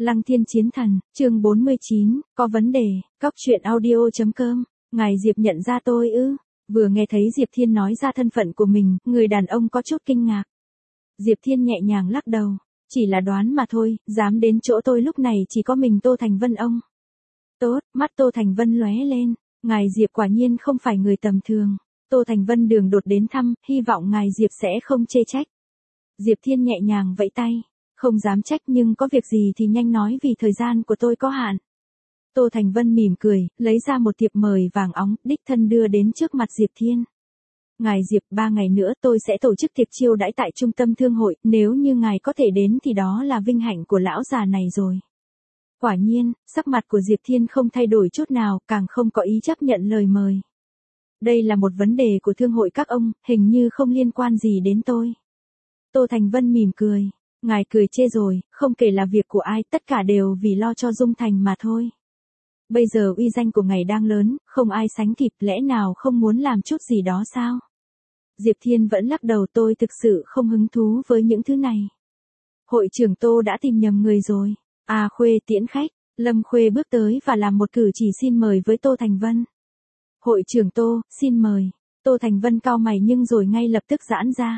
Lăng Thiên Chiến Thần, chương 49, có vấn đề, Cóc truyện audio.com, ngài Diệp nhận ra tôi ư? Vừa nghe thấy Diệp Thiên nói ra thân phận của mình, người đàn ông có chút kinh ngạc. Diệp Thiên nhẹ nhàng lắc đầu, chỉ là đoán mà thôi, dám đến chỗ tôi lúc này chỉ có mình Tô Thành Vân ông. Tốt, mắt Tô Thành Vân lóe lên, ngài Diệp quả nhiên không phải người tầm thường. Tô Thành Vân đường đột đến thăm, hy vọng ngài Diệp sẽ không chê trách. Diệp Thiên nhẹ nhàng vẫy tay. Không dám trách nhưng có việc gì thì nhanh nói vì thời gian của tôi có hạn. Tô Thành Vân mỉm cười, lấy ra một thiệp mời vàng óng, đích thân đưa đến trước mặt Diệp Thiên. Ngài Diệp, 3 ngày nữa tôi sẽ tổ chức tiệc chiêu đãi tại trung tâm thương hội, nếu như ngài có thể đến thì đó là vinh hạnh của lão già này rồi. Quả nhiên, sắc mặt của Diệp Thiên không thay đổi chút nào, càng không có ý chấp nhận lời mời. Đây là một vấn đề của thương hội các ông, hình như không liên quan gì đến tôi. Tô Thành Vân mỉm cười. Ngài cười chê rồi, không kể là việc của ai, tất cả đều vì lo cho Dung Thành mà thôi. Bây giờ uy danh của ngài đang lớn, không ai sánh kịp, lẽ nào không muốn làm chút gì đó sao? Diệp Thiên vẫn lắc đầu, tôi thực sự không hứng thú với những thứ này. Hội trưởng Tô đã tìm nhầm người rồi. À Khuê tiễn khách, Lâm Khuê bước tới và làm một cử chỉ xin mời với Tô Thành Vân. Hội trưởng Tô, xin mời. Tô Thành Vân cau mày nhưng rồi ngay lập tức giãn ra.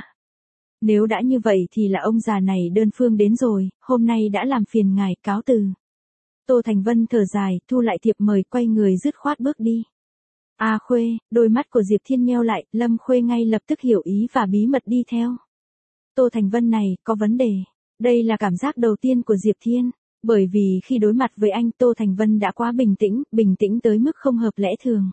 Nếu đã như vậy thì là ông già này đơn phương đến rồi, hôm nay đã làm phiền ngài, cáo từ. Tô Thành Vân thở dài, thu lại thiệp mời, quay người dứt khoát bước đi. À Khuê, đôi mắt của Diệp Thiên nheo lại, Lâm Khuê ngay lập tức hiểu ý và bí mật đi theo. Tô Thành Vân này, có vấn đề. Đây là cảm giác đầu tiên của Diệp Thiên, bởi vì khi đối mặt với anh Tô Thành Vân đã quá bình tĩnh tới mức không hợp lẽ thường.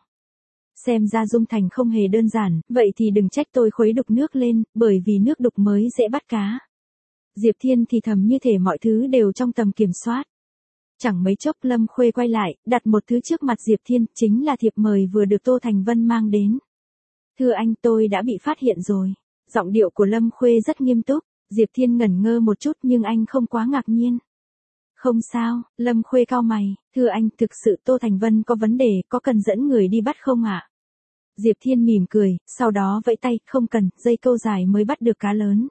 Xem ra Dung Thành không hề đơn giản, vậy thì đừng trách tôi khuấy đục nước lên, bởi vì nước đục mới dễ bắt cá. Diệp Thiên thì thầm như thể mọi thứ đều trong tầm kiểm soát. Chẳng mấy chốc Lâm Khuê quay lại, đặt một thứ trước mặt Diệp Thiên, chính là thiệp mời vừa được Tô Thành Vân mang đến. Thưa anh, tôi đã bị phát hiện rồi. Giọng điệu của Lâm Khuê rất nghiêm túc, Diệp Thiên ngẩn ngơ một chút nhưng anh không quá ngạc nhiên. Không sao, Lâm Khuê cau mày, thưa anh, thực sự Tô Thành Vân có vấn đề, có cần dẫn người đi bắt không ạ? Diệp Thiên mỉm cười, sau đó vẫy tay, không cần, dây câu dài mới bắt được cá lớn.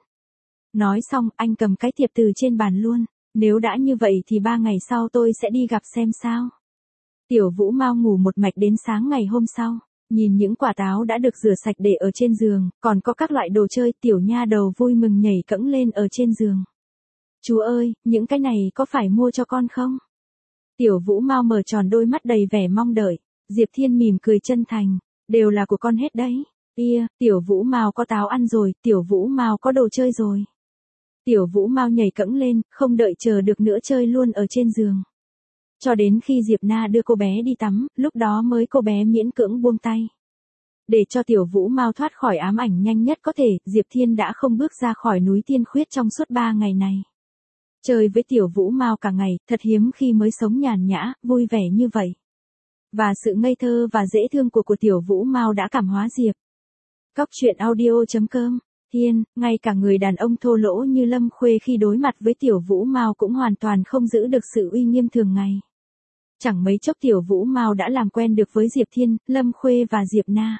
Nói xong, anh cầm cái thiệp từ trên bàn luôn, nếu đã như vậy thì 3 ngày sau tôi sẽ đi gặp xem sao. Tiểu Vũ Mao ngủ một mạch đến sáng ngày hôm sau, nhìn những quả táo đã được rửa sạch để ở trên giường, còn có các loại đồ chơi, tiểu nha đầu vui mừng nhảy cẫng lên ở trên giường. Chú ơi, những cái này có phải mua cho con không? Tiểu Vũ Mao mở tròn đôi mắt đầy vẻ mong đợi, Diệp Thiên mỉm cười chân thành, đều là của con hết đấy. Tiểu Vũ Mao có táo ăn rồi, Tiểu Vũ Mao có đồ chơi rồi. Tiểu Vũ Mao nhảy cẫng lên, không đợi chờ được nữa chơi luôn ở trên giường. Cho đến khi Diệp Na đưa cô bé đi tắm, lúc đó mới cô bé miễn cưỡng buông tay. Để cho Tiểu Vũ Mao thoát khỏi ám ảnh nhanh nhất có thể, Diệp Thiên đã không bước ra khỏi núi Tiên Khuyết trong suốt 3 ngày này. Chơi với Tiểu Vũ Mao cả ngày, thật hiếm khi mới sống nhàn nhã, vui vẻ như vậy. Và sự ngây thơ và dễ thương của Tiểu Vũ Mao đã cảm hóa Diệp. Cóc truyện audio.com, Thiên, ngay cả người đàn ông thô lỗ như Lâm Khuê khi đối mặt với Tiểu Vũ Mao cũng hoàn toàn không giữ được sự uy nghiêm thường ngày. Chẳng mấy chốc Tiểu Vũ Mao đã làm quen được với Diệp Thiên, Lâm Khuê và Diệp Na.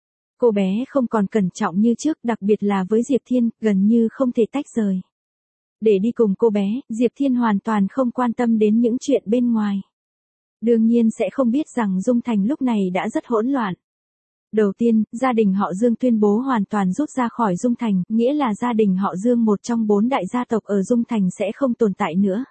Cô bé không còn cẩn trọng như trước, đặc biệt là với Diệp Thiên, gần như không thể tách rời. Để đi cùng cô bé, Diệp Thiên hoàn toàn không quan tâm đến những chuyện bên ngoài. Đương nhiên sẽ không biết rằng Dung Thành lúc này đã rất hỗn loạn. Đầu tiên, gia đình họ Dương tuyên bố hoàn toàn rút ra khỏi Dung Thành, nghĩa là gia đình họ Dương một trong 4 đại gia tộc ở Dung Thành sẽ không tồn tại nữa.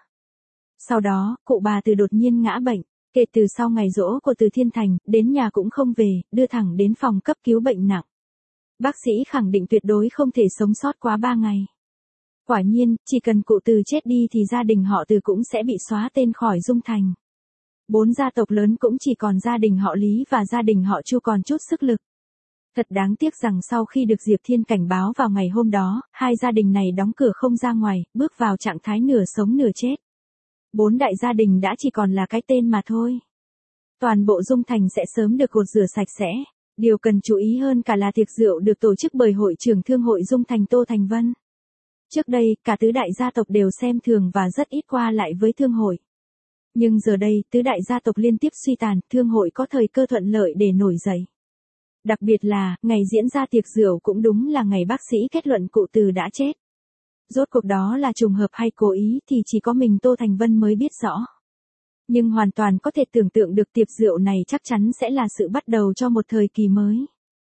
Sau đó, cụ bà Từ đột nhiên ngã bệnh, kể từ sau ngày giỗ của Từ Thiên Thành, đến nhà cũng không về, đưa thẳng đến phòng cấp cứu bệnh nặng. Bác sĩ khẳng định tuyệt đối không thể sống sót quá 3 ngày. Quả nhiên, chỉ cần cụ Từ chết đi thì gia đình họ Từ cũng sẽ bị xóa tên khỏi Dung Thành. 4 gia tộc lớn cũng chỉ còn gia đình họ Lý và gia đình họ Chu còn chút sức lực. Thật đáng tiếc rằng sau khi được Diệp Thiên cảnh báo vào ngày hôm đó, 2 gia đình này đóng cửa không ra ngoài, bước vào trạng thái nửa sống nửa chết. 4 đại gia đình đã chỉ còn là cái tên mà thôi. Toàn bộ Dung Thành sẽ sớm được gột rửa sạch sẽ. Điều cần chú ý hơn cả là tiệc rượu được tổ chức bởi hội trưởng thương hội Dung Thành Tô Thành Vân. Trước đây, cả tứ đại gia tộc đều xem thường và rất ít qua lại với thương hội. Nhưng giờ đây, tứ đại gia tộc liên tiếp suy tàn, thương hội có thời cơ thuận lợi để nổi dậy. Đặc biệt là, ngày diễn ra tiệc rượu cũng đúng là ngày bác sĩ kết luận cụ Từ đã chết. Rốt cuộc đó là trùng hợp hay cố ý thì chỉ có mình Tô Thành Vân mới biết rõ. Nhưng hoàn toàn có thể tưởng tượng được tiệc rượu này chắc chắn sẽ là sự bắt đầu cho một thời kỳ mới.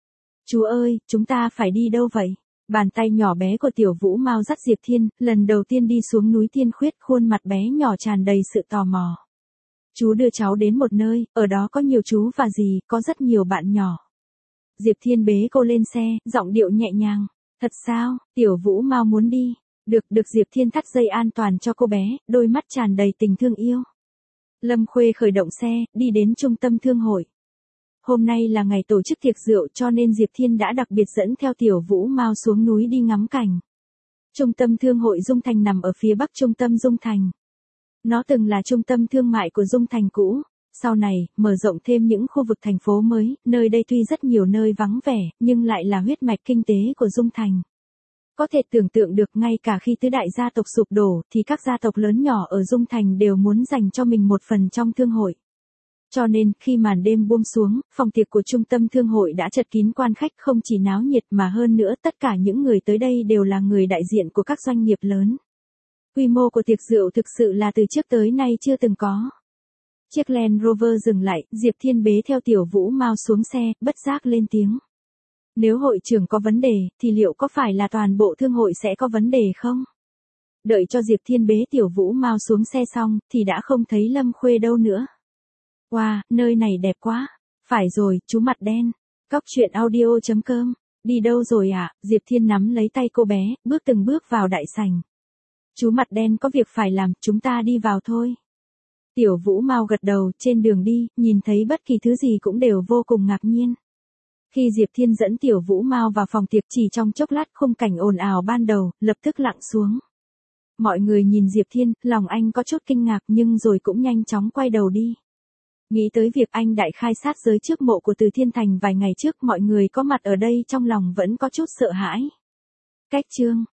Chú ơi, chúng ta phải đi đâu vậy? Bàn tay nhỏ bé của Tiểu Vũ Mao dắt Diệp Thiên, lần đầu tiên đi xuống núi Tiên Khuyết, khuôn mặt bé nhỏ tràn đầy sự tò mò. Chú đưa cháu đến một nơi, ở đó có nhiều chú và dì, có rất nhiều bạn nhỏ. Diệp Thiên bế cô lên xe, giọng điệu nhẹ nhàng. Thật sao, Tiểu Vũ Mao muốn đi. Được Diệp Thiên thắt dây an toàn cho cô bé, đôi mắt tràn đầy tình thương yêu. Lâm Khuê khởi động xe, đi đến trung tâm thương hội. Hôm nay là ngày tổ chức tiệc rượu cho nên Diệp Thiên đã đặc biệt dẫn theo Tiểu Vũ Mao xuống núi đi ngắm cảnh. Trung tâm thương hội Dung Thành nằm ở phía bắc trung tâm Dung Thành. Nó từng là trung tâm thương mại của Dung Thành cũ. Sau này, mở rộng thêm những khu vực thành phố mới, nơi đây tuy rất nhiều nơi vắng vẻ, nhưng lại là huyết mạch kinh tế của Dung Thành. Có thể tưởng tượng được ngay cả khi tứ đại gia tộc sụp đổ thì các gia tộc lớn nhỏ ở Dung Thành đều muốn dành cho mình một phần trong thương hội. Cho nên, khi màn đêm buông xuống, phòng tiệc của trung tâm thương hội đã chật kín quan khách, không chỉ náo nhiệt mà hơn nữa tất cả những người tới đây đều là người đại diện của các doanh nghiệp lớn. Quy mô của tiệc rượu thực sự là từ trước tới nay chưa từng có. Chiếc Land Rover dừng lại, Diệp Thiên bế theo Tiểu Vũ Mao xuống xe, bất giác lên tiếng. Nếu hội trưởng có vấn đề, thì liệu có phải là toàn bộ thương hội sẽ có vấn đề không? Đợi cho Diệp Thiên bế Tiểu Vũ Mao xuống xe xong, thì đã không thấy Lâm Khuê đâu nữa. Wow, nơi này đẹp quá. Phải rồi, chú mặt đen. Cóc truyện audio.com. Đi đâu rồi ạ? Diệp Thiên nắm lấy tay cô bé, bước từng bước vào đại sảnh. Chú mặt đen có việc phải làm, chúng ta đi vào thôi. Tiểu Vũ Mao gật đầu, trên đường đi, nhìn thấy bất kỳ thứ gì cũng đều vô cùng ngạc nhiên. Khi Diệp Thiên dẫn Tiểu Vũ Mao vào phòng tiệc chỉ trong chốc lát khung cảnh ồn ào ban đầu, lập tức lặng xuống. Mọi người nhìn Diệp Thiên, lòng anh có chút kinh ngạc nhưng rồi cũng nhanh chóng quay đầu đi. Nghĩ tới việc anh đại khai sát giới trước mộ của Từ Thiên Thành vài ngày trước, mọi người có mặt ở đây trong lòng vẫn có chút sợ hãi. Cách chương